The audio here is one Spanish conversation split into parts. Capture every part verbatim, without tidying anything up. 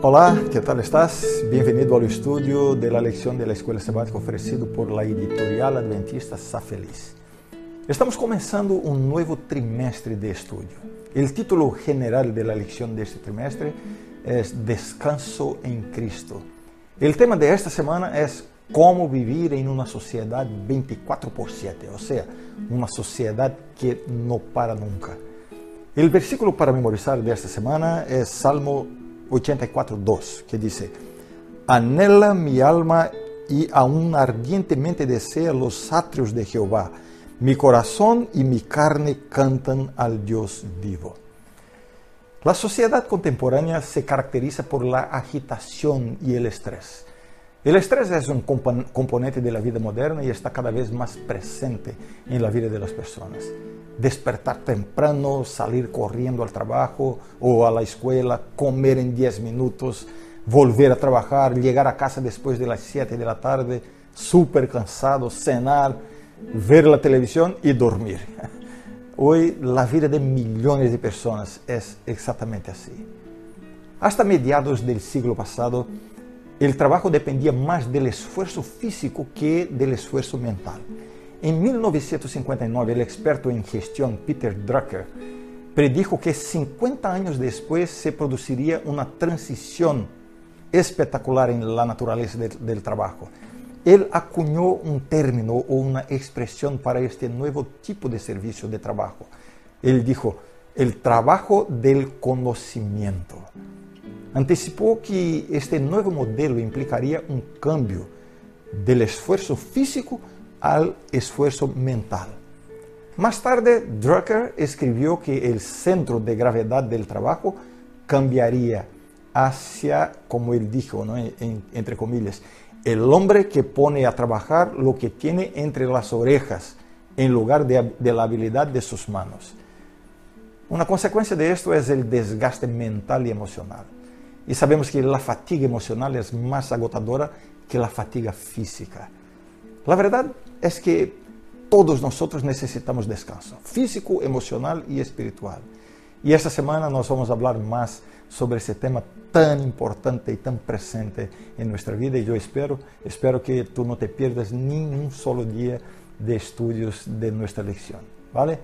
Hola, ¿qué tal estás? Bienvenido al estudio de la lección de la Escuela Sabática ofrecido por la editorial adventista Sa Feliz. Estamos comenzando un nuevo trimestre de estudio. El título general de la lección de este trimestre es Descanso en Cristo. El tema de esta semana es cómo vivir en una sociedad veinticuatro por siete, o sea, una sociedad que no para nunca. El versículo para memorizar de esta semana es Salmo ochenta y cuatro, dos, que dice: Anhela mi alma y aún ardientemente desea los atrios de Jehová. Mi corazón y mi carne cantan al Dios vivo. La sociedad contemporánea se caracteriza por la agitación y el estrés. El estrés es un componente de la vida moderna y está cada vez más presente en la vida de las personas. Despertar temprano, salir corriendo al trabajo o a la escuela, comer en diez minutos, volver a trabajar, llegar a casa después de las siete de la tarde, súper cansado, cenar, ver la televisión y dormir. Hoy la vida de millones de personas es exactamente así. Hasta mediados del siglo pasado, el trabajo dependía más del esfuerzo físico que del esfuerzo mental. En mil novecientos cincuenta y nueve, el experto en gestión Peter Drucker predijo que cincuenta años después se produciría una transición espectacular en la naturaleza de, del trabajo. Él acuñó un término o una expresión para este nuevo tipo de servicio de trabajo. Él dijo, el trabajo del conocimiento. Anticipó que este nuevo modelo implicaría un cambio del esfuerzo físico al esfuerzo mental. Más tarde, Drucker escribió que el centro de gravedad del trabajo cambiaría hacia, como él dijo, ¿no? en, entre comillas, el hombre que pone a trabajar lo que tiene entre las orejas en lugar de, de la habilidad de sus manos. Una consecuencia de esto es el desgaste mental y emocional. Y sabemos que la fatiga emocional es más agotadora que la fatiga física. La verdad es que todos nosotros necesitamos descanso, físico, emocional y espiritual. Y esta semana nos vamos a hablar más sobre ese tema tan importante y tan presente en nuestra vida. Y yo espero, espero que tú no te pierdas ni un solo día de estudios de nuestra lección, ¿vale?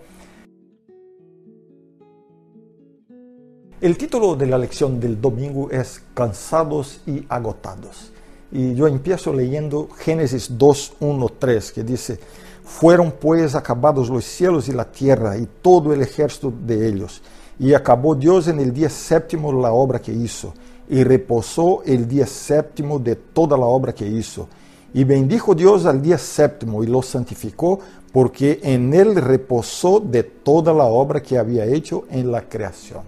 El título de la lección del domingo es Cansados y agotados. Y yo empiezo leyendo Génesis dos, uno, tres, que dice: Fueron pues acabados los cielos y la tierra y todo el ejército de ellos. Y acabó Dios en el día séptimo la obra que hizo, y reposó el día séptimo de toda la obra que hizo. Y bendijo Dios al día séptimo y lo santificó, porque en él reposó de toda la obra que había hecho en la creación.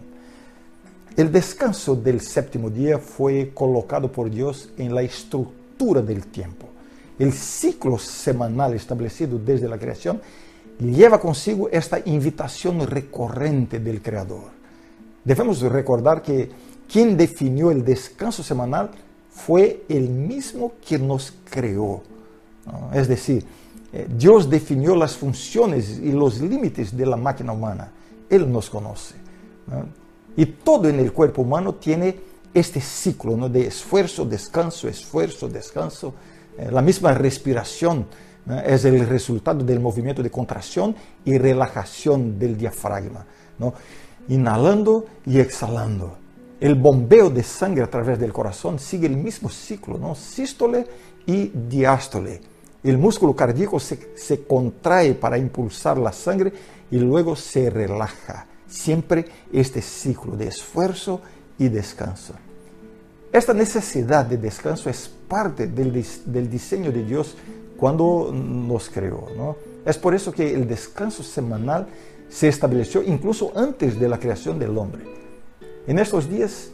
El descanso del séptimo día fue colocado por Dios en la estructura del tiempo. El ciclo semanal establecido desde la creación lleva consigo esta invitación recurrente del Creador. Debemos recordar que quien definió el descanso semanal fue el mismo que nos creó, ¿no? Es decir, Dios definió las funciones y los límites de la máquina humana. Él nos conoce, ¿no? Y todo en el cuerpo humano tiene este ciclo, ¿no? De esfuerzo, descanso, esfuerzo, descanso. Eh, la misma respiración, ¿no? Es el resultado del movimiento de contracción y relajación del diafragma, ¿no? Inhalando y exhalando. El bombeo de sangre a través del corazón sigue el mismo ciclo, ¿no? Sístole y diástole. El músculo cardíaco se, se contrae para impulsar la sangre y luego se relaja. Siempre este ciclo de esfuerzo y descanso. Esta necesidad de descanso es parte del, del diseño de Dios cuando nos creó, ¿no? Es por eso que el descanso semanal se estableció incluso antes de la creación del hombre. En estos días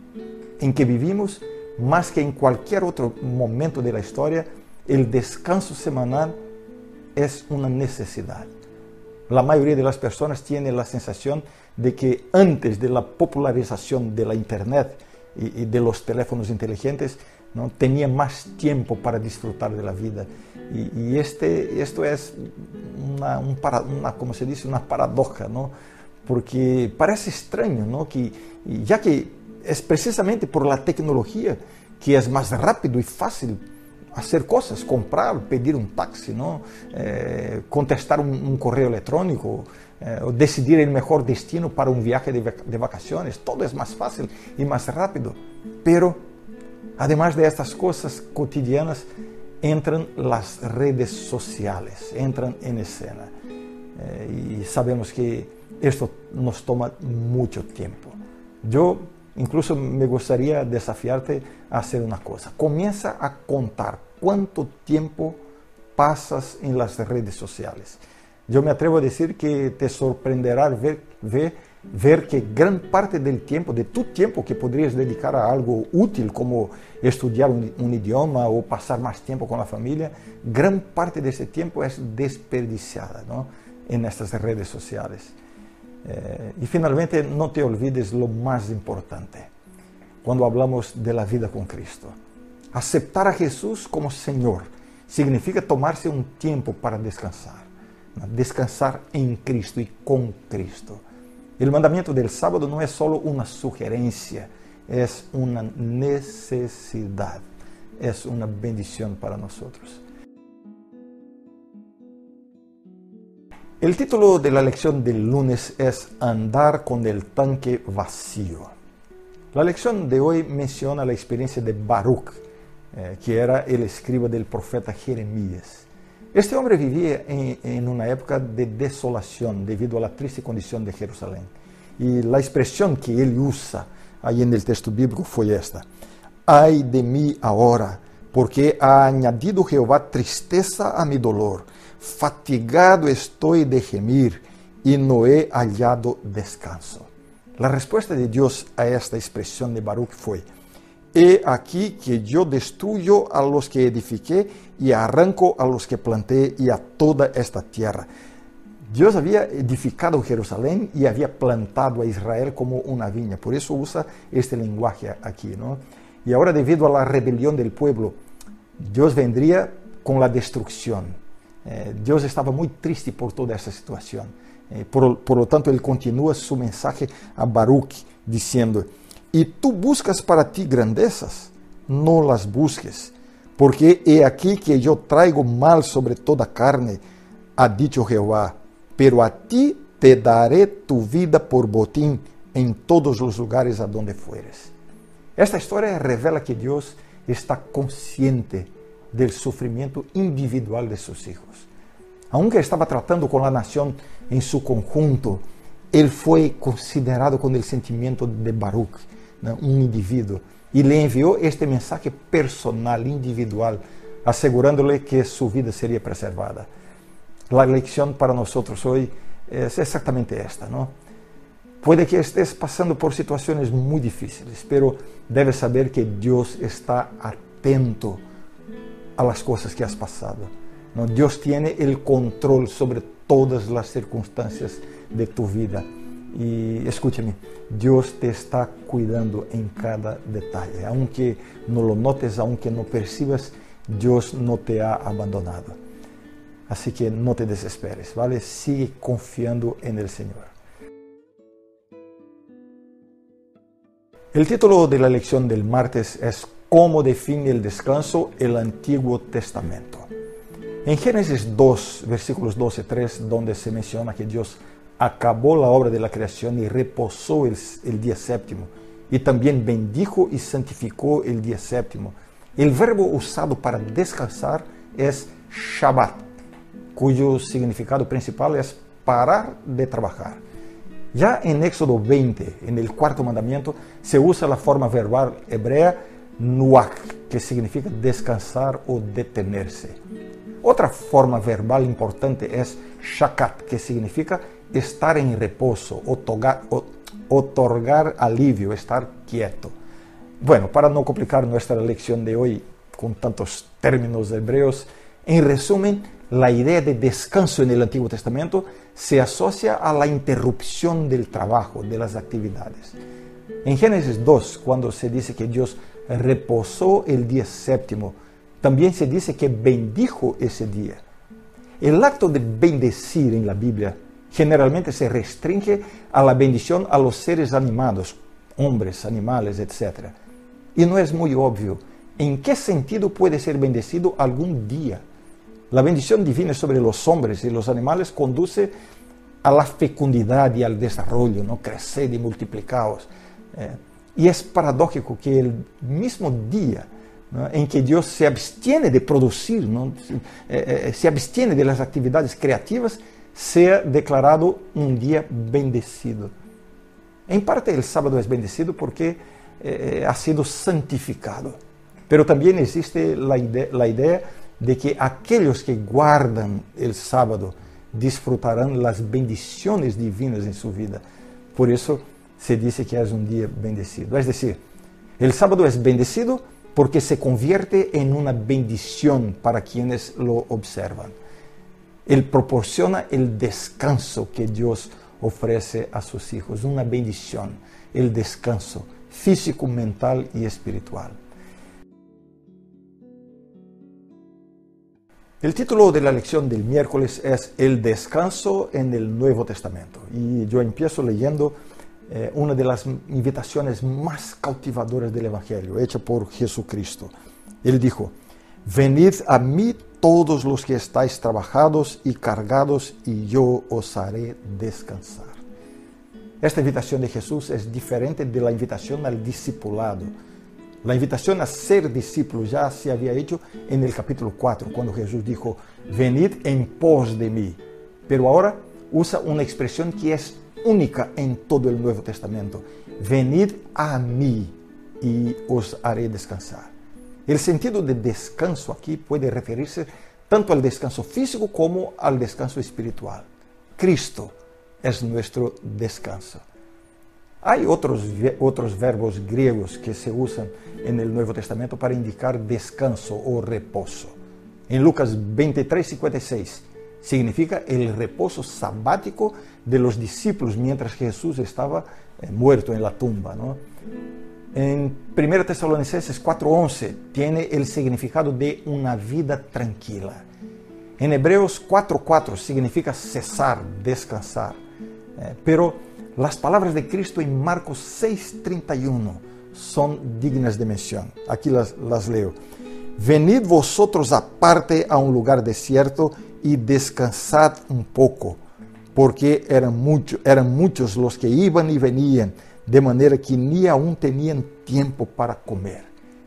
en que vivimos, más que en cualquier otro momento de la historia, el descanso semanal es una necesidad. La mayoría de las personas tiene la sensación de que antes de la popularización de la Internet y, y de los teléfonos inteligentes, ¿no? Tenía más tiempo para disfrutar de la vida. Y, y este, esto es una, un para, una, como se dice, una paradoja, ¿no? Porque parece extraño, ¿no? Que ya que es precisamente por la tecnología que es más rápido y fácil hacer cosas, comprar, pedir un taxi, ¿no? Eh, contestar un, un correo electrónico, eh, o decidir el mejor destino para un viaje de, de vacaciones. Todo es más fácil y más rápido. Pero, además de estas cosas cotidianas, entran las redes sociales, entran en escena. Eh, y sabemos que esto nos toma mucho tiempo. Yo incluso me gustaría desafiarte a hacer una cosa. Comienza a contar cuánto tiempo pasas en las redes sociales. Yo me atrevo a decir que te sorprenderá ver, ver, ver que gran parte del tiempo, de tu tiempo que podrías dedicar a algo útil como estudiar un, un idioma o pasar más tiempo con la familia, gran parte de ese tiempo es desperdiciada, ¿no?, en estas redes sociales. Eh, y finalmente, no te olvides lo más importante cuando hablamos de la vida con Cristo. Aceptar a Jesús como Señor significa tomarse un tiempo para descansar, ¿no? Descansar en Cristo y con Cristo. El mandamiento del sábado no es solo una sugerencia, es una necesidad, es una bendición para nosotros. El título de la lección del lunes es Andar con el tanque vacío. La lección de hoy menciona la experiencia de Baruch, eh, que era el escriba del profeta Jeremías. Este hombre vivía en, en una época de desolación debido a la triste condición de Jerusalén. Y la expresión que él usa ahí en el texto bíblico fue esta: «Ay de mí ahora, porque ha añadido Jehová tristeza a mi dolor. Fatigado estoy de gemir y no he hallado descanso». La respuesta de Dios a esta expresión de Baruch fue: «He aquí que yo destruyo a los que edifiqué y arranco a los que planté y a toda esta tierra». Dios había edificado Jerusalén y había plantado a Israel como una viña. Por eso usa este lenguaje aquí, ¿no? Y ahora, debido a la rebelión del pueblo, Dios vendría con la destrucción. Eh, Dios estaba muy triste por toda esa situación. Eh, por, por lo tanto, él continúa su mensaje a Baruch diciendo: «Y tú buscas para ti grandezas, no las busques, porque he aquí que yo traigo mal sobre toda carne, ha dicho Jehová, pero a ti te daré tu vida por botín en todos los lugares a donde fueres». Esta historia revela que Dios está consciente del sufrimiento individual de sus hijos. Aunque estaba tratando con la nación en su conjunto, él fue considerado con el sentimiento de Baruch, ¿no?, un individuo, y le envió este mensaje personal, individual, asegurándole que su vida sería preservada. La lección para nosotros hoy es exactamente esta, ¿no? Puede que estés pasando por situaciones muy difíciles, pero debes saber que Dios está atento a las cosas que has pasado, ¿no? Dios tiene el control sobre todas las circunstancias de tu vida. Y escúchame, Dios te está cuidando en cada detalle. Aunque no lo notes, aunque no percibas, Dios no te ha abandonado. Así que no te desesperes, ¿vale? Sigue confiando en el Señor. El título de la lección del martes es ¿Cómo define el descanso el Antiguo Testamento? En Génesis dos, versículos doce y tres, donde se menciona que Dios acabó la obra de la creación y reposó el, el día séptimo, y también bendijo y santificó el día séptimo, el verbo usado para descansar es Shabbat, cuyo significado principal es parar de trabajar. Ya en Éxodo veinte, en el cuarto mandamiento, se usa la forma verbal hebrea nuach, que significa descansar o detenerse. Otra forma verbal importante es shakat, que significa estar en reposo, otorgar, otorgar alivio, estar quieto. Bueno, para no complicar nuestra lección de hoy con tantos términos hebreos, en resumen, la idea de descanso en el Antiguo Testamento se asocia a la interrupción del trabajo, de las actividades. En Génesis dos, cuando se dice que Dios reposó el día séptimo, también se dice que bendijo ese día. El acto de bendecir en la Biblia generalmente se restringe a la bendición a los seres animados, hombres, animales, etcétera. Y no es muy obvio en qué sentido puede ser bendecido algún día. La bendición divina sobre los hombres y los animales conduce a la fecundidad y al desarrollo, ¿no? Creced y multiplicaos. Eh, y es paradójico que el mismo día, ¿no?, en que Dios se abstiene de producir, ¿no?, eh, eh, se abstiene de las actividades creativas, sea declarado un día bendecido. En parte el sábado es bendecido porque eh, ha sido santificado, pero también existe la idea, la idea de que aquellos que guardan el sábado disfrutarán las bendiciones divinas en su vida. Por eso se dice que es un día bendecido. Es decir, el sábado es bendecido porque se convierte en una bendición para quienes lo observan. Él proporciona el descanso que Dios ofrece a sus hijos, una bendición, el descanso físico, mental y espiritual. El título de la lección del miércoles es El descanso en el Nuevo Testamento. Y yo empiezo leyendo eh, una de las invitaciones más cautivadoras del Evangelio, hecha por Jesucristo. Él dijo: venid a mí todos los que estáis trabajados y cargados, y yo os haré descansar. Esta invitación de Jesús es diferente de la invitación al discipulado. La invitación a ser discípulo ya se había hecho en el capítulo cuatro, cuando Jesús dijo: venid en pos de mí. Pero ahora usa una expresión que es única en todo el Nuevo Testamento: venid a mí y os haré descansar. El sentido de descanso aquí puede referirse tanto al descanso físico como al descanso espiritual. Cristo es nuestro descanso. Hay otros, otros verbos griegos que se usan en el Nuevo Testamento para indicar descanso o reposo. En Lucas veintitrés cincuenta y seis significa el reposo sabático de los discípulos mientras Jesús estaba eh, muerto en la tumba, ¿no? En primera Tesalonicenses cuatro once tiene el significado de una vida tranquila. En Hebreos cuatro cuatro significa cesar, descansar. Eh, pero las palabras de Cristo en Marcos seis treinta y uno son dignas de mención. Aquí las, las leo. Venid vosotros aparte a un lugar desierto y descansad un poco, porque eran, mucho, eran muchos los que iban y venían, de manera que ni aún tenían tiempo para comer.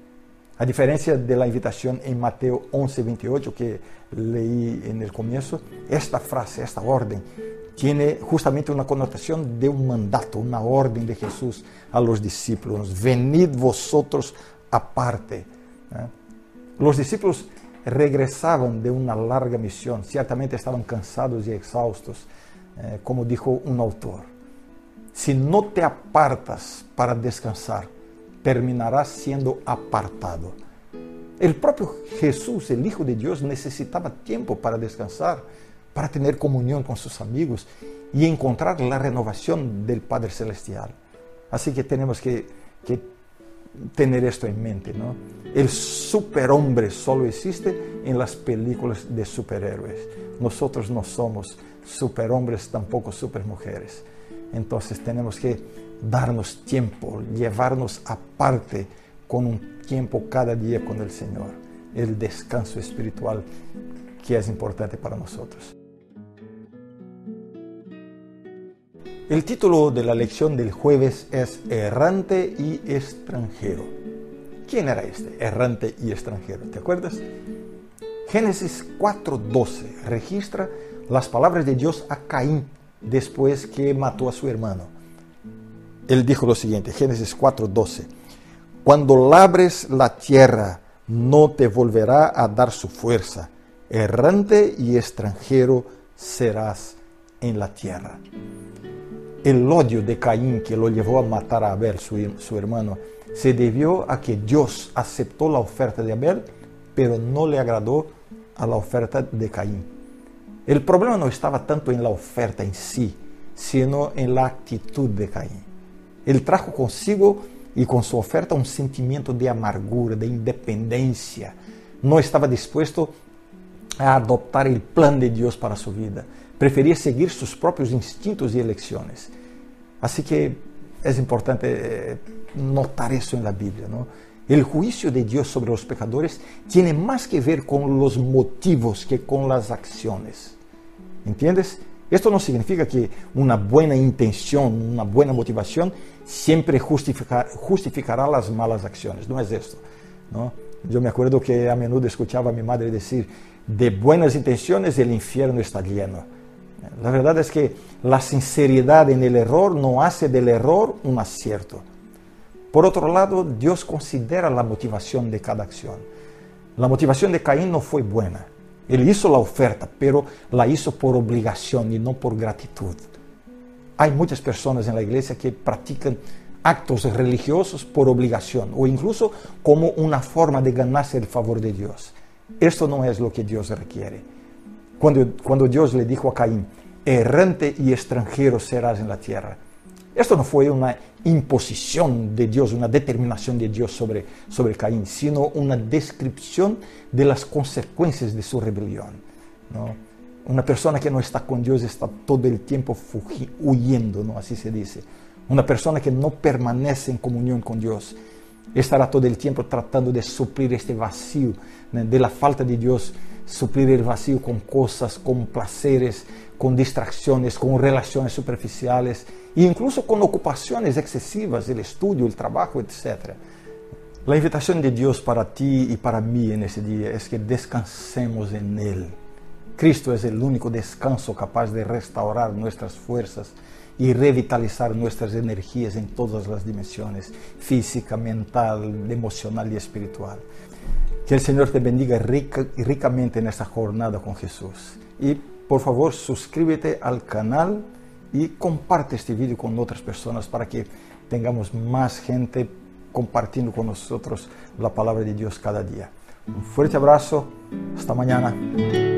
A diferencia de la invitación en Mateo once veintiocho que leí en el comienzo, esta frase, esta orden, tiene justamente una connotación de un mandato, una orden de Jesús a los discípulos. Venid vosotros aparte. ¿Eh? Los discípulos regresaban de una larga misión, ciertamente estaban cansados y exhaustos, eh, como dijo un autor. Si no te apartas para descansar, terminarás siendo apartado. El propio Jesús, el Hijo de Dios, necesitaba tiempo para descansar, para tener comunión con sus amigos y encontrar la renovación del Padre Celestial. Así que tenemos que, que tener esto en mente, ¿no? El superhombre solo existe en las películas de superhéroes. Nosotros no somos superhombres, tampoco supermujeres. Entonces tenemos que darnos tiempo, llevarnos aparte con un tiempo cada día con el Señor. El descanso espiritual que es importante para nosotros. El título de la lección del jueves es Errante y extranjero. ¿Quién era este errante y extranjero? ¿Te acuerdas? Génesis cuatro doce registra las palabras de Dios a Caín después que mató a su hermano. Él dijo lo siguiente, Génesis cuatro doce: cuando labres la tierra, no te volverá a dar su fuerza. Errante y extranjero serás en la tierra. El odio de Caín que lo llevó a matar a Abel, su, su hermano, se debió a que Dios aceptó la oferta de Abel, pero no le agradó a la oferta de Caín. El problema no estaba tanto en la oferta en sí, sino en la actitud de Caín. Él trajo consigo y con su oferta un sentimiento de amargura, de independencia. No estaba dispuesto a adoptar el plan de Dios para su vida. Prefería seguir sus propios instintos y elecciones. Así que es importante notar eso en la Biblia, ¿no? El juicio de Dios sobre los pecadores tiene más que ver con los motivos que con las acciones. ¿Entiendes? Esto no significa que una buena intención, una buena motivación siempre justificar, justificará las malas acciones. No es esto, ¿no? Yo me acuerdo que a menudo escuchaba a mi madre decir, de buenas intenciones el infierno está lleno. La verdad es que la sinceridad en el error no hace del error un acierto. Por otro lado, Dios considera la motivación de cada acción. La motivación de Caín no fue buena. Él hizo la oferta, pero la hizo por obligación y no por gratitud. Hay muchas personas en la iglesia que practican actos religiosos por obligación o incluso como una forma de ganarse el favor de Dios. Esto no es lo que Dios requiere. Cuando, cuando Dios le dijo a Caín, errante y extranjero serás en la tierra, esto no fue una imposición de Dios, una determinación de Dios sobre, sobre Caín, sino una descripción de las consecuencias de su rebelión, ¿no? Una persona que no está con Dios está todo el tiempo fugi, huyendo, ¿no? Así se dice. Una persona que no permanece en comunión con Dios estará todo el tiempo tratando de suplir este vacío, ¿no? De la falta de Dios, suplir el vacío con cosas, con placeres, con distracciones, con relaciones superficiales e incluso con ocupaciones excesivas, el estudio, el trabajo, etcétera. La invitación de Dios para ti y para mí en ese día es que descansemos en Él. Cristo es el único descanso capaz de restaurar nuestras fuerzas y revitalizar nuestras energías en todas las dimensiones, física, mental, emocional y espiritual. Que el Señor te bendiga rica, ricamente en esta jornada con Jesús. Y por favor, suscríbete al canal y comparte este video con otras personas para que tengamos más gente compartiendo con nosotros la palabra de Dios cada día. Un fuerte abrazo. Hasta mañana.